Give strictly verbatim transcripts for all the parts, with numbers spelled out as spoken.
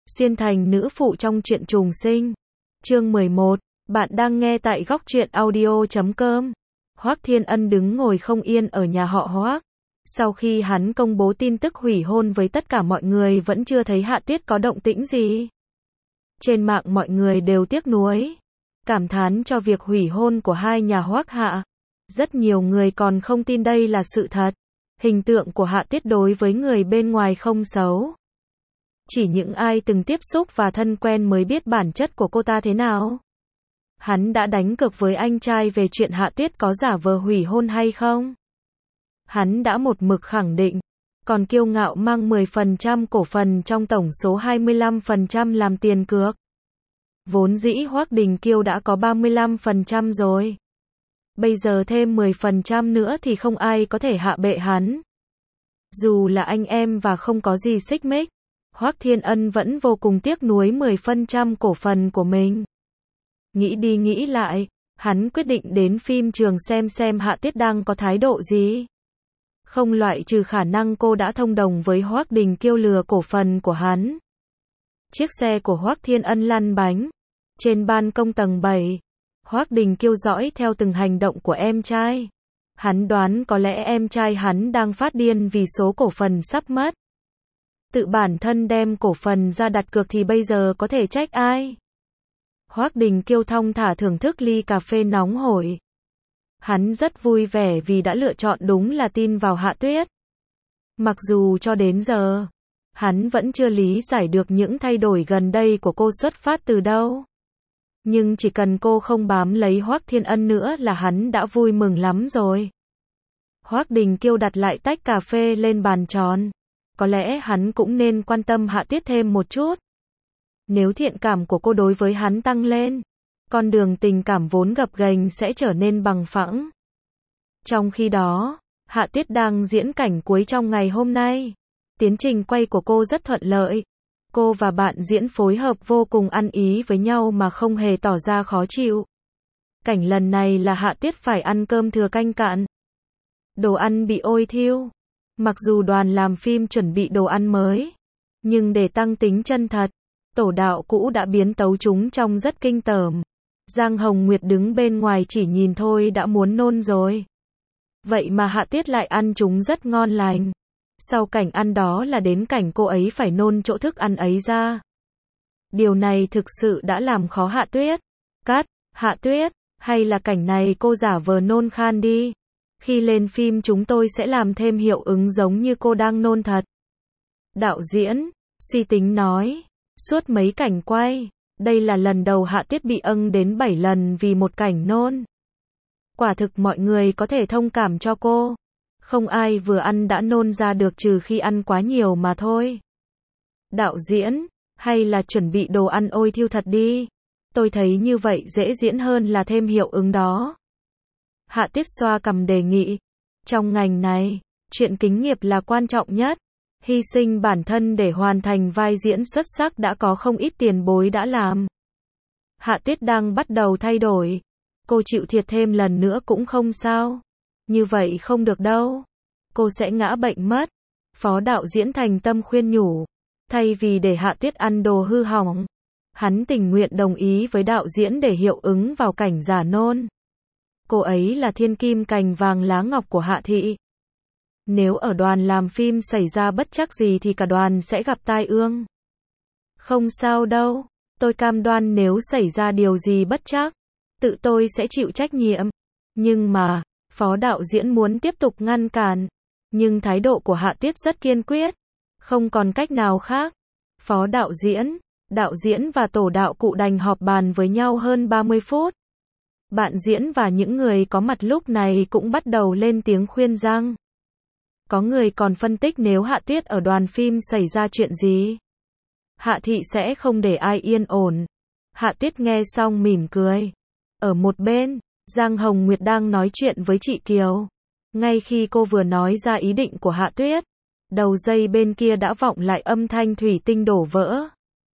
Xuyên thành nữ phụ trong truyện trùng sinh. Chương mười một, bạn đang nghe tại góc truyện audio chấm com. Hoắc Thiên Ân đứng ngồi không yên ở nhà họ Hoắc. Sau khi hắn công bố tin tức hủy hôn với tất cả mọi người vẫn chưa thấy Hạ Tuyết có động tĩnh gì. Trên mạng mọi người đều tiếc nuối, cảm thán cho việc hủy hôn của hai nhà Hoắc Hạ. Rất nhiều người còn không tin đây là sự thật. Hình tượng của Hạ Tuyết đối với người bên ngoài không xấu. Chỉ những ai từng tiếp xúc và thân quen mới biết bản chất của cô ta thế nào. Hắn đã đánh cược với anh trai về chuyện Hạ Tuyết có giả vờ hủy hôn hay không. Hắn đã một mực khẳng định, còn kiêu ngạo mang mười phần trăm cổ phần trong tổng số hai mươi lăm phần trăm làm tiền cược. Vốn dĩ Hoắc Đình Kiêu đã có ba mươi lăm phần trăm rồi. Bây giờ thêm mười phần trăm nữa thì không ai có thể hạ bệ hắn. Dù là anh em và không có gì xích mích, Hoắc Thiên Ân vẫn vô cùng tiếc nuối mười phần trăm cổ phần của mình. Nghĩ đi nghĩ lại, hắn quyết định đến phim trường xem xem Hạ Tuyết đang có thái độ gì. Không loại trừ khả năng cô đã thông đồng với Hoắc Đình Kiêu lừa cổ phần của hắn. Chiếc xe của Hoắc Thiên Ân lăn bánh. Trên ban công tầng bảy, Hoắc Đình Kiêu dõi theo từng hành động của em trai. Hắn đoán có lẽ em trai hắn đang phát điên vì số cổ phần sắp mất. Tự bản thân đem cổ phần ra đặt cược thì bây giờ có thể trách ai? Hoắc Đình Kiêu thong thả thưởng thức ly cà phê nóng hổi. Hắn rất vui vẻ vì đã lựa chọn đúng là tin vào Hạ Tuyết. Mặc dù cho đến giờ, hắn vẫn chưa lý giải được những thay đổi gần đây của cô xuất phát từ đâu. Nhưng chỉ cần cô không bám lấy Hoắc Thiên Ân nữa là hắn đã vui mừng lắm rồi. Hoắc Đình Kiêu đặt lại tách cà phê lên bàn tròn. Có lẽ hắn cũng nên quan tâm Hạ Tuyết thêm một chút. Nếu thiện cảm của cô đối với hắn tăng lên, con đường tình cảm vốn gập ghềnh sẽ trở nên bằng phẳng. Trong khi đó, Hạ Tuyết đang diễn cảnh cuối trong ngày hôm nay. Tiến trình quay của cô rất thuận lợi. Cô và bạn diễn phối hợp vô cùng ăn ý với nhau mà không hề tỏ ra khó chịu. Cảnh lần này là Hạ Tuyết phải ăn cơm thừa canh cạn. Đồ ăn bị ôi thiêu. Mặc dù đoàn làm phim chuẩn bị đồ ăn mới, nhưng để tăng tính chân thật, tổ đạo cũ đã biến tấu chúng trông rất kinh tởm. Giang Hồng Nguyệt đứng bên ngoài chỉ nhìn thôi đã muốn nôn rồi. Vậy mà Hạ Tuyết lại ăn chúng rất ngon lành. Sau cảnh ăn đó là đến cảnh cô ấy phải nôn chỗ thức ăn ấy ra. Điều này thực sự đã làm khó Hạ Tuyết. Cắt, Hạ Tuyết, hay là cảnh này cô giả vờ nôn khan đi. Khi lên phim chúng tôi sẽ làm thêm hiệu ứng giống như cô đang nôn thật. Đạo diễn, suy tính nói, suốt mấy cảnh quay, đây là lần đầu Hạ Tuyết bị âng đến bảy lần vì một cảnh nôn. Quả thực mọi người có thể thông cảm cho cô. Không ai vừa ăn đã nôn ra được trừ khi ăn quá nhiều mà thôi. Đạo diễn, hay là chuẩn bị đồ ăn ôi thiêu thật đi. Tôi thấy như vậy dễ diễn hơn là thêm hiệu ứng đó. Hạ Tuyết xoa cằm đề nghị. Trong ngành này, chuyện kính nghiệp là quan trọng nhất. Hy sinh bản thân để hoàn thành vai diễn xuất sắc đã có không ít tiền bối đã làm. Hạ Tuyết đang bắt đầu thay đổi. Cô chịu thiệt thêm lần nữa cũng không sao. Như vậy không được đâu. Cô sẽ ngã bệnh mất. Phó đạo diễn thành tâm khuyên nhủ. Thay vì để Hạ Tuyết ăn đồ hư hỏng, hắn tình nguyện đồng ý với đạo diễn để hiệu ứng vào cảnh giả nôn. Cô ấy là thiên kim cành vàng lá ngọc của Hạ thị. Nếu ở đoàn làm phim xảy ra bất trắc gì thì cả đoàn sẽ gặp tai ương. Không sao đâu, tôi cam đoan nếu xảy ra điều gì bất trắc, tự tôi sẽ chịu trách nhiệm. Nhưng mà, phó đạo diễn muốn tiếp tục ngăn cản. Nhưng thái độ của Hạ Tuyết rất kiên quyết. Không còn cách nào khác. Phó đạo diễn, đạo diễn và tổ đạo cụ đành họp bàn với nhau hơn ba mươi phút. Bạn diễn và những người có mặt lúc này cũng bắt đầu lên tiếng khuyên rằng. Có người còn phân tích nếu Hạ Tuyết ở đoàn phim xảy ra chuyện gì, Hạ thị sẽ không để ai yên ổn. Hạ Tuyết nghe xong mỉm cười. Ở một bên, Giang Hồng Nguyệt đang nói chuyện với chị Kiều. Ngay khi cô vừa nói ra ý định của Hạ Tuyết, đầu dây bên kia đã vọng lại âm thanh thủy tinh đổ vỡ.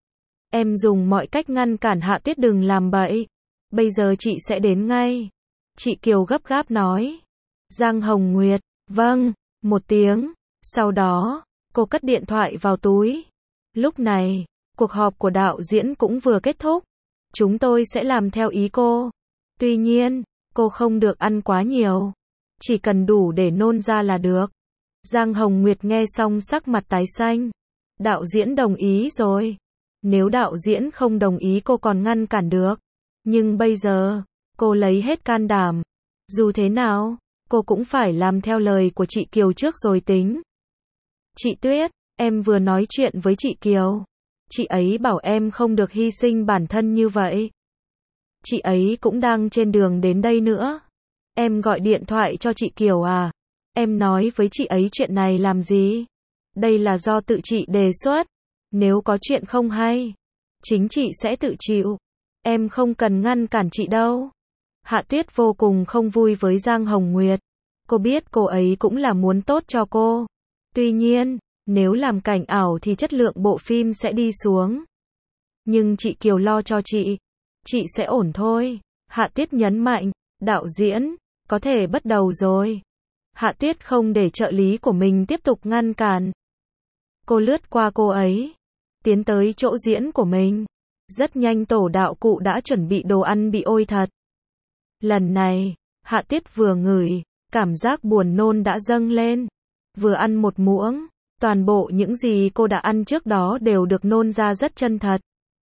Em dùng mọi cách ngăn cản Hạ Tuyết đừng làm bậy. Bây giờ chị sẽ đến ngay. Chị Kiều gấp gáp nói. Giang Hồng Nguyệt, vâng, một tiếng. Sau đó, cô cất điện thoại vào túi. Lúc này, Cuộc họp của đạo diễn cũng vừa kết thúc. Chúng tôi sẽ làm theo ý cô. Tuy nhiên, cô không được ăn quá nhiều. Chỉ cần đủ để nôn ra là được. Giang Hồng Nguyệt nghe xong sắc mặt tái xanh. Đạo diễn đồng ý rồi. Nếu đạo diễn không đồng ý cô còn ngăn cản được. Nhưng bây giờ, cô lấy hết can đảm. Dù thế nào, cô cũng phải làm theo lời của chị Kiều trước rồi tính. Chị Tuyết, em vừa nói chuyện với chị Kiều. Chị ấy bảo em không được hy sinh bản thân như vậy. Chị ấy cũng đang trên đường đến đây nữa. Em gọi điện thoại cho chị Kiều à? Em nói với chị ấy chuyện này làm gì? Đây là do tự chị đề xuất. Nếu có chuyện không hay, chính chị sẽ tự chịu. Em không cần ngăn cản chị đâu. Hạ Tuyết vô cùng không vui với Giang Hồng Nguyệt. Cô biết cô ấy cũng là muốn tốt cho cô. Tuy nhiên, nếu làm cảnh ảo thì chất lượng bộ phim sẽ đi xuống. Nhưng chị Kiều lo cho chị. Chị sẽ ổn thôi. Hạ Tuyết nhấn mạnh, đạo diễn, có thể bắt đầu rồi. Hạ Tuyết không để trợ lý của mình tiếp tục ngăn cản. Cô lướt qua cô ấy, tiến tới chỗ diễn của mình. Rất nhanh tổ đạo cụ đã chuẩn bị đồ ăn bị ôi thật. Lần này, Hạ Tuyết vừa ngửi, cảm giác buồn nôn đã dâng lên. Vừa ăn một muỗng, toàn bộ những gì cô đã ăn trước đó đều được nôn ra rất chân thật.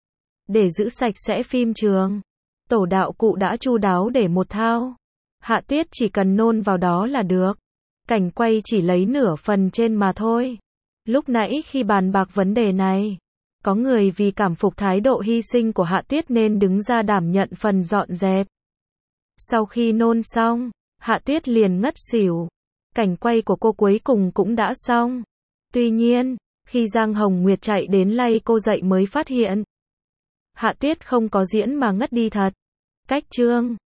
Để giữ sạch sẽ phim trường, tổ đạo cụ đã chu đáo để một thao. Hạ Tuyết chỉ cần nôn vào đó là được. Cảnh quay chỉ lấy nửa phần trên mà thôi. Lúc nãy khi bàn bạc vấn đề này, có người vì cảm phục thái độ hy sinh của Hạ Tuyết nên đứng ra đảm nhận phần dọn dẹp. Sau khi nôn xong, Hạ Tuyết liền ngất xỉu. Cảnh quay của cô cuối cùng cũng đã xong. Tuy nhiên, khi Giang Hồng Nguyệt chạy đến lay cô dậy mới phát hiện. Hạ Tuyết không có diễn mà ngất đi thật. Cách chương